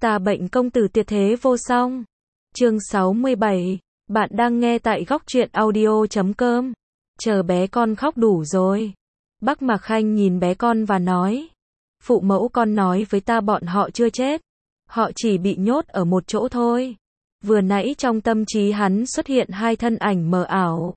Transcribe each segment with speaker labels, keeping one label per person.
Speaker 1: Ta bệnh công tử tuyệt thế vô song. Chương 67. Bạn đang nghe tại góc truyện audio.com. Chờ bé con khóc đủ rồi. Bác Mạc Khanh nhìn bé con và nói. Phụ mẫu con nói với ta bọn họ chưa chết. Họ chỉ bị nhốt ở một chỗ thôi. Vừa nãy trong tâm trí hắn xuất hiện hai thân ảnh mờ ảo.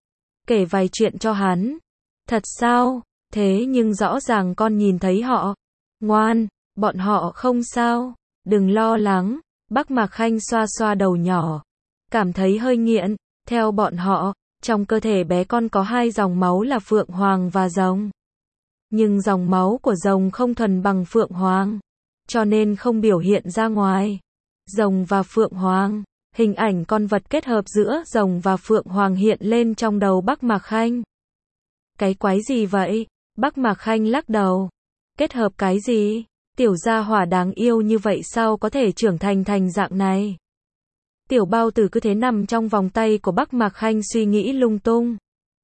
Speaker 1: Kể vài chuyện cho hắn. Thật sao? Thế nhưng rõ ràng con nhìn thấy họ. Ngoan, bọn họ không sao. Đừng lo lắng. Bác Mạc Khanh xoa xoa đầu nhỏ. Cảm thấy hơi nghiện. Theo bọn họ, trong cơ thể bé con có hai dòng máu là Phượng Hoàng và Rồng. Nhưng dòng máu của Rồng không thuần bằng Phượng Hoàng, cho nên không biểu hiện ra ngoài. Rồng và Phượng Hoàng, hình ảnh con vật kết hợp giữa Rồng và Phượng Hoàng hiện lên trong đầu Bác Mạc Khanh. Cái quái gì vậy? Bác Mạc Khanh lắc đầu. Kết hợp cái gì? Tiểu gia hỏa đáng yêu như vậy sao có thể trưởng thành dạng này? Tiểu bao tử cứ thế nằm trong vòng tay của Bác Mạc Khanh suy nghĩ lung tung.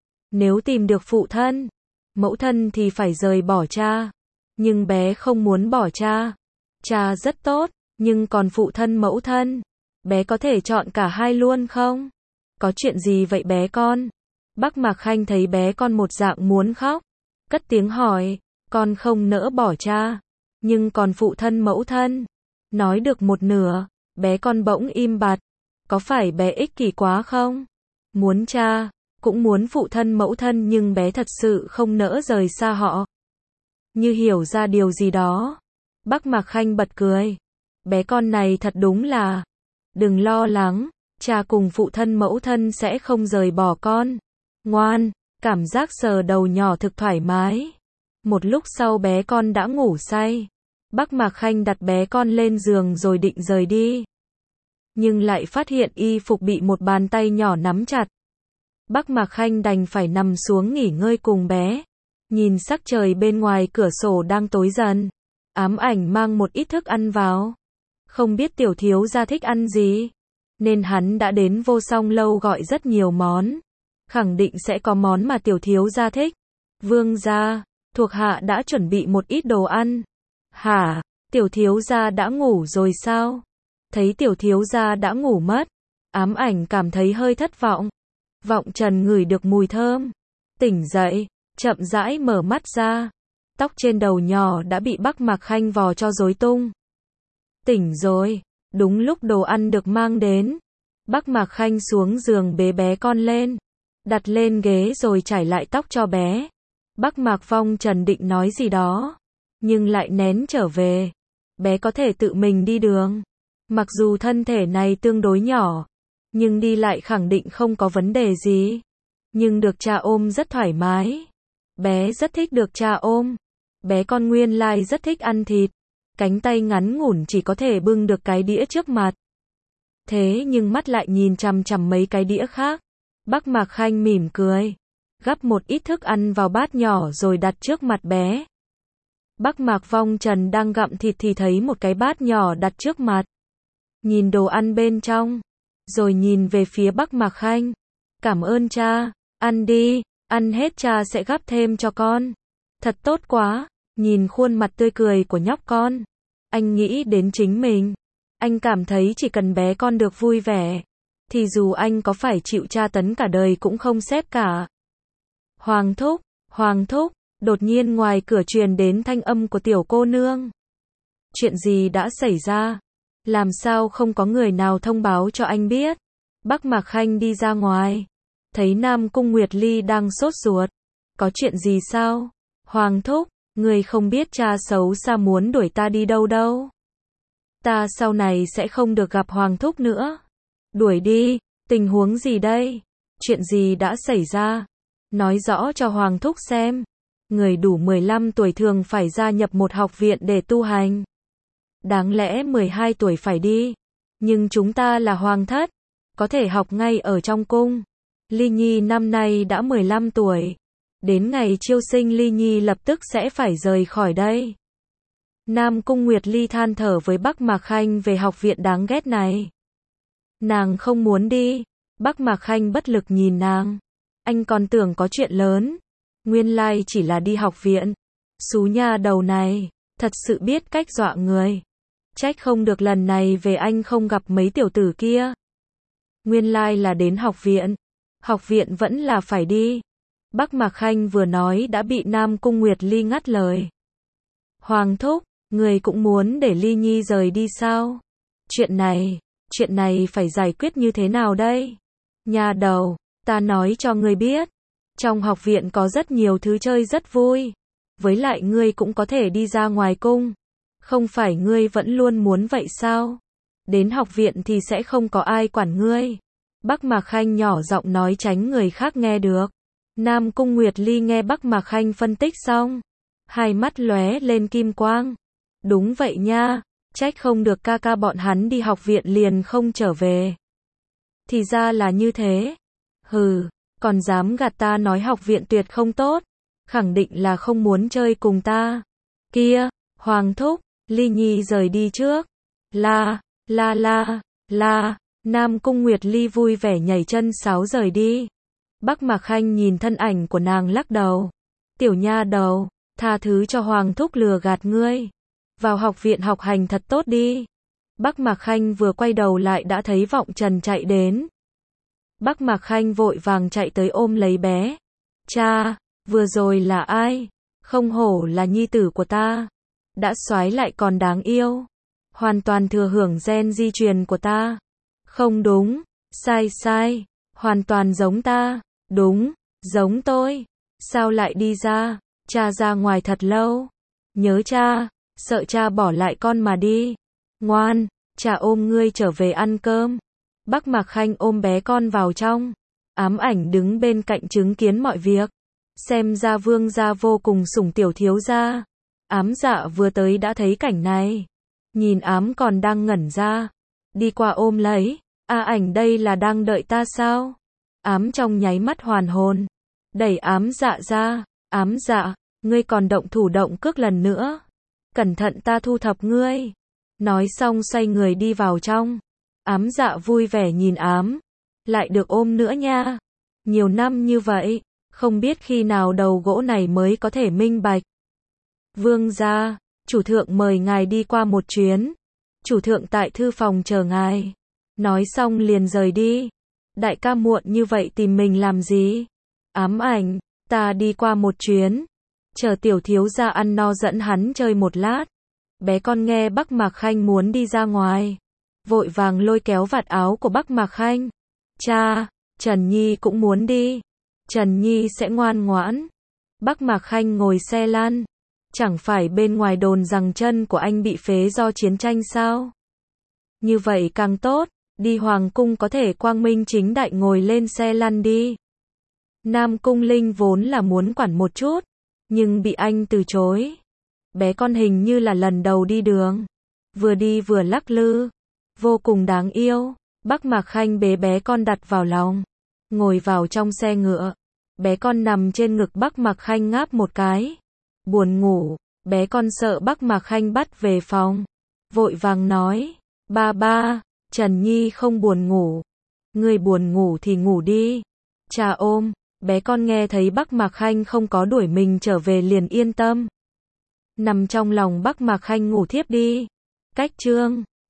Speaker 1: Nếu tìm được phụ thân, mẫu thân thì phải rời bỏ cha. Nhưng bé không muốn bỏ cha. Cha rất tốt, nhưng còn phụ thân mẫu thân, bé có thể chọn cả hai luôn không? Có chuyện gì vậy bé con? Bác Mạc Khanh thấy bé con một dạng muốn khóc, cất tiếng hỏi, con không nỡ bỏ cha, nhưng còn phụ thân mẫu thân. Nói được một nửa, bé con bỗng im bặt. Có phải bé ích kỷ quá không? Muốn cha, cũng muốn phụ thân mẫu thân nhưng bé thật sự không nỡ rời xa họ. Như hiểu ra điều gì đó. Bác Mạc Khanh bật cười. Bé con này thật đúng là. Đừng lo lắng, cha cùng phụ thân mẫu thân sẽ không rời bỏ con. Ngoan, cảm giác sờ đầu nhỏ thực thoải mái. Một lúc sau bé con đã ngủ say. Bác Mạc Khanh đặt bé con lên giường rồi định rời đi. Nhưng lại phát hiện y phục bị một bàn tay nhỏ nắm chặt. Bác Mạc Khanh đành phải nằm xuống nghỉ ngơi cùng bé. Nhìn sắc trời bên ngoài cửa sổ đang tối dần. Ám ảnh mang một ít thức ăn vào. Không biết tiểu thiếu gia thích ăn gì, nên hắn đã đến Vô Song Lâu gọi rất nhiều món. Khẳng định sẽ có món mà tiểu thiếu gia thích. Vương gia, thuộc hạ đã chuẩn bị một ít đồ ăn. Hả, tiểu thiếu gia đã ngủ rồi sao? Thấy tiểu thiếu gia đã ngủ mất, ám ảnh cảm thấy hơi thất vọng. Vọng Trần ngửi được mùi thơm. Tỉnh dậy, chậm rãi mở mắt ra. Tóc trên đầu nhỏ đã bị Bác Mạc Khanh vò cho rối tung. Tỉnh rồi, đúng lúc đồ ăn được mang đến. Bác Mạc Khanh xuống giường bế bé con lên. Đặt lên ghế rồi trải lại tóc cho bé. Bác Mạc Vong Trần định nói gì đó, nhưng lại nén trở về. Bé có thể tự mình đi đường. Mặc dù thân thể này tương đối nhỏ, nhưng đi lại khẳng định không có vấn đề gì. Nhưng được cha ôm rất thoải mái. Bé rất thích được cha ôm. Bé con nguyên lai rất thích ăn thịt. Cánh tay ngắn ngủn chỉ có thể bưng được cái đĩa trước mặt. Thế nhưng mắt lại nhìn chằm chằm mấy cái đĩa khác. Bác Mạc Khanh mỉm cười. Gắp một ít thức ăn vào bát nhỏ rồi đặt trước mặt bé. Bác Mạc Vong Trần đang gặm thịt thì thấy một cái bát nhỏ đặt trước mặt. Nhìn đồ ăn bên trong, rồi nhìn về phía Bác Mạc Khanh. Cảm ơn cha, ăn đi, ăn hết cha sẽ gắp thêm cho con. Thật tốt quá, nhìn khuôn mặt tươi cười của nhóc con. Anh nghĩ đến chính mình. Anh cảm thấy chỉ cần bé con được vui vẻ, thì dù anh có phải chịu tra tấn cả đời cũng không xét cả. Hoàng thúc, đột nhiên ngoài cửa truyền đến thanh âm của tiểu cô nương. Chuyện gì đã xảy ra? Làm sao không có người nào thông báo cho anh biết? Bác Mạc Khanh đi ra ngoài, thấy Nam Cung Nguyệt Ly đang sốt ruột. Có chuyện gì sao? Hoàng thúc, người không biết cha xấu xa muốn đuổi ta đi đâu đâu. Ta sau này sẽ không được gặp Hoàng thúc nữa. Đuổi đi, tình huống gì đây? Chuyện gì đã xảy ra? Nói rõ cho Hoàng thúc xem. Người đủ 15 tuổi thường phải gia nhập một học viện để tu hành. Đáng lẽ 12 tuổi phải đi. Nhưng chúng ta là hoàng thất, có thể học ngay ở trong cung. Ly Nhi năm nay đã 15 tuổi. Đến ngày chiêu sinh Ly Nhi lập tức sẽ phải rời khỏi đây. Nam Cung Nguyệt Ly than thở với Bác Mạc Khanh về học viện đáng ghét này. Nàng không muốn đi. Bác Mạc Khanh bất lực nhìn nàng. Anh còn tưởng có chuyện lớn. Nguyên lai chỉ là đi học viện. Xú nha đầu này, thật sự biết cách dọa người. Trách không được lần này về anh không gặp mấy tiểu tử kia. Nguyên lai là đến học viện. Học viện vẫn là phải đi. Bắc Mạc Khanh vừa nói đã bị Nam Cung Nguyệt Ly ngắt lời. Hoàng thúc, người cũng muốn để Ly Nhi rời đi sao? Chuyện này phải giải quyết như thế nào đây? Nhà đầu, ta nói cho ngươi biết. Trong học viện có rất nhiều thứ chơi rất vui. Với lại ngươi cũng có thể đi ra ngoài cung. Không phải ngươi vẫn luôn muốn vậy sao? Đến học viện thì sẽ không có ai quản ngươi. Bắc Mạc Khanh nhỏ giọng nói tránh người khác nghe được. Nam Cung Nguyệt Ly nghe Bắc Mạc Khanh phân tích xong. Hai mắt lóe lên kim quang. Đúng vậy nha. Trách không được ca ca bọn hắn đi học viện liền không trở về. Thì ra là như thế. Hừ, còn dám gạt ta nói học viện tuyệt không tốt. Khẳng định là không muốn chơi cùng ta. Kia, Hoàng thúc, Ly Nhi rời đi trước. La, Nam Cung Nguyệt Ly vui vẻ nhảy chân sáo rời đi. Bắc Mạc Khanh nhìn thân ảnh của nàng lắc đầu. Tiểu nha đầu, tha thứ cho Hoàng thúc lừa gạt ngươi. Vào học viện học hành thật tốt đi. Bắc Mạc Khanh vừa quay đầu lại đã thấy Vọng Trần chạy đến. Bắc Mạc Khanh vội vàng chạy tới ôm lấy bé. Cha, vừa rồi là ai? Không hổ là nhi tử của ta. Đã soái lại còn đáng yêu. Hoàn toàn thừa hưởng gen di truyền của ta. Không đúng, sai, hoàn toàn giống ta. Đúng, giống tôi. Sao lại đi ra? Cha ra ngoài thật lâu. Nhớ cha, sợ cha bỏ lại con mà đi. Ngoan, cha ôm ngươi trở về ăn cơm. Bắc Mạc Khanh ôm bé con vào trong. Ám Ảnh đứng bên cạnh chứng kiến mọi việc. Xem ra Vương gia vô cùng sủng tiểu thiếu gia. Ám Dạ vừa tới đã thấy cảnh này. Nhìn Ám còn đang ngẩn ra. Đi qua ôm lấy. Ảnh đây là đang đợi ta sao? Ám trong nháy mắt hoàn hồn. Đẩy Ám Dạ ra. Ám Dạ, ngươi còn động thủ động cước lần nữa. Cẩn thận ta thu thập ngươi. Nói xong xoay người đi vào trong. Ám Dạ vui vẻ nhìn Ám. Lại được ôm nữa nha. Nhiều năm như vậy, không biết khi nào đầu gỗ này mới có thể minh bạch. Vương gia, chủ thượng mời ngài đi qua một chuyến. Chủ thượng tại thư phòng chờ ngài. Nói xong liền rời đi. Đại ca muộn như vậy tìm mình làm gì? Ám Ảnh, ta đi qua một chuyến. Chờ tiểu thiếu gia ăn no dẫn hắn chơi một lát. Bé con nghe Bắc Mạc Khanh muốn đi ra ngoài. Vội vàng lôi kéo vạt áo của Bắc Mạc Khanh. Cha, Trần Nhi cũng muốn đi. Trần Nhi sẽ ngoan ngoãn. Bắc Mạc Khanh ngồi xe lăn. Chẳng phải bên ngoài đồn rằng chân của anh bị phế do chiến tranh sao? Như vậy càng tốt, đi hoàng cung có thể quang minh chính đại ngồi lên xe lăn đi. Nam Cung Linh vốn là muốn quản một chút, nhưng bị anh từ chối. Bé con hình như là lần đầu đi đường. Vừa đi vừa lắc lư. Vô cùng đáng yêu. Bắc Mạc Khanh bế bé con đặt vào lòng. Ngồi vào trong xe ngựa. Bé con nằm trên ngực Bắc Mạc Khanh ngáp một cái. Buồn ngủ. Bé con sợ Bắc Mạc Khanh bắt về phòng. Vội vàng nói. Ba, Trần Nhi không buồn ngủ. Người buồn ngủ thì ngủ đi. Cha ôm. Bé con nghe thấy Bắc Mạc Khanh không có đuổi mình trở về liền yên tâm. Nằm trong lòng Bắc Mạc Khanh ngủ thiếp đi. Cách chương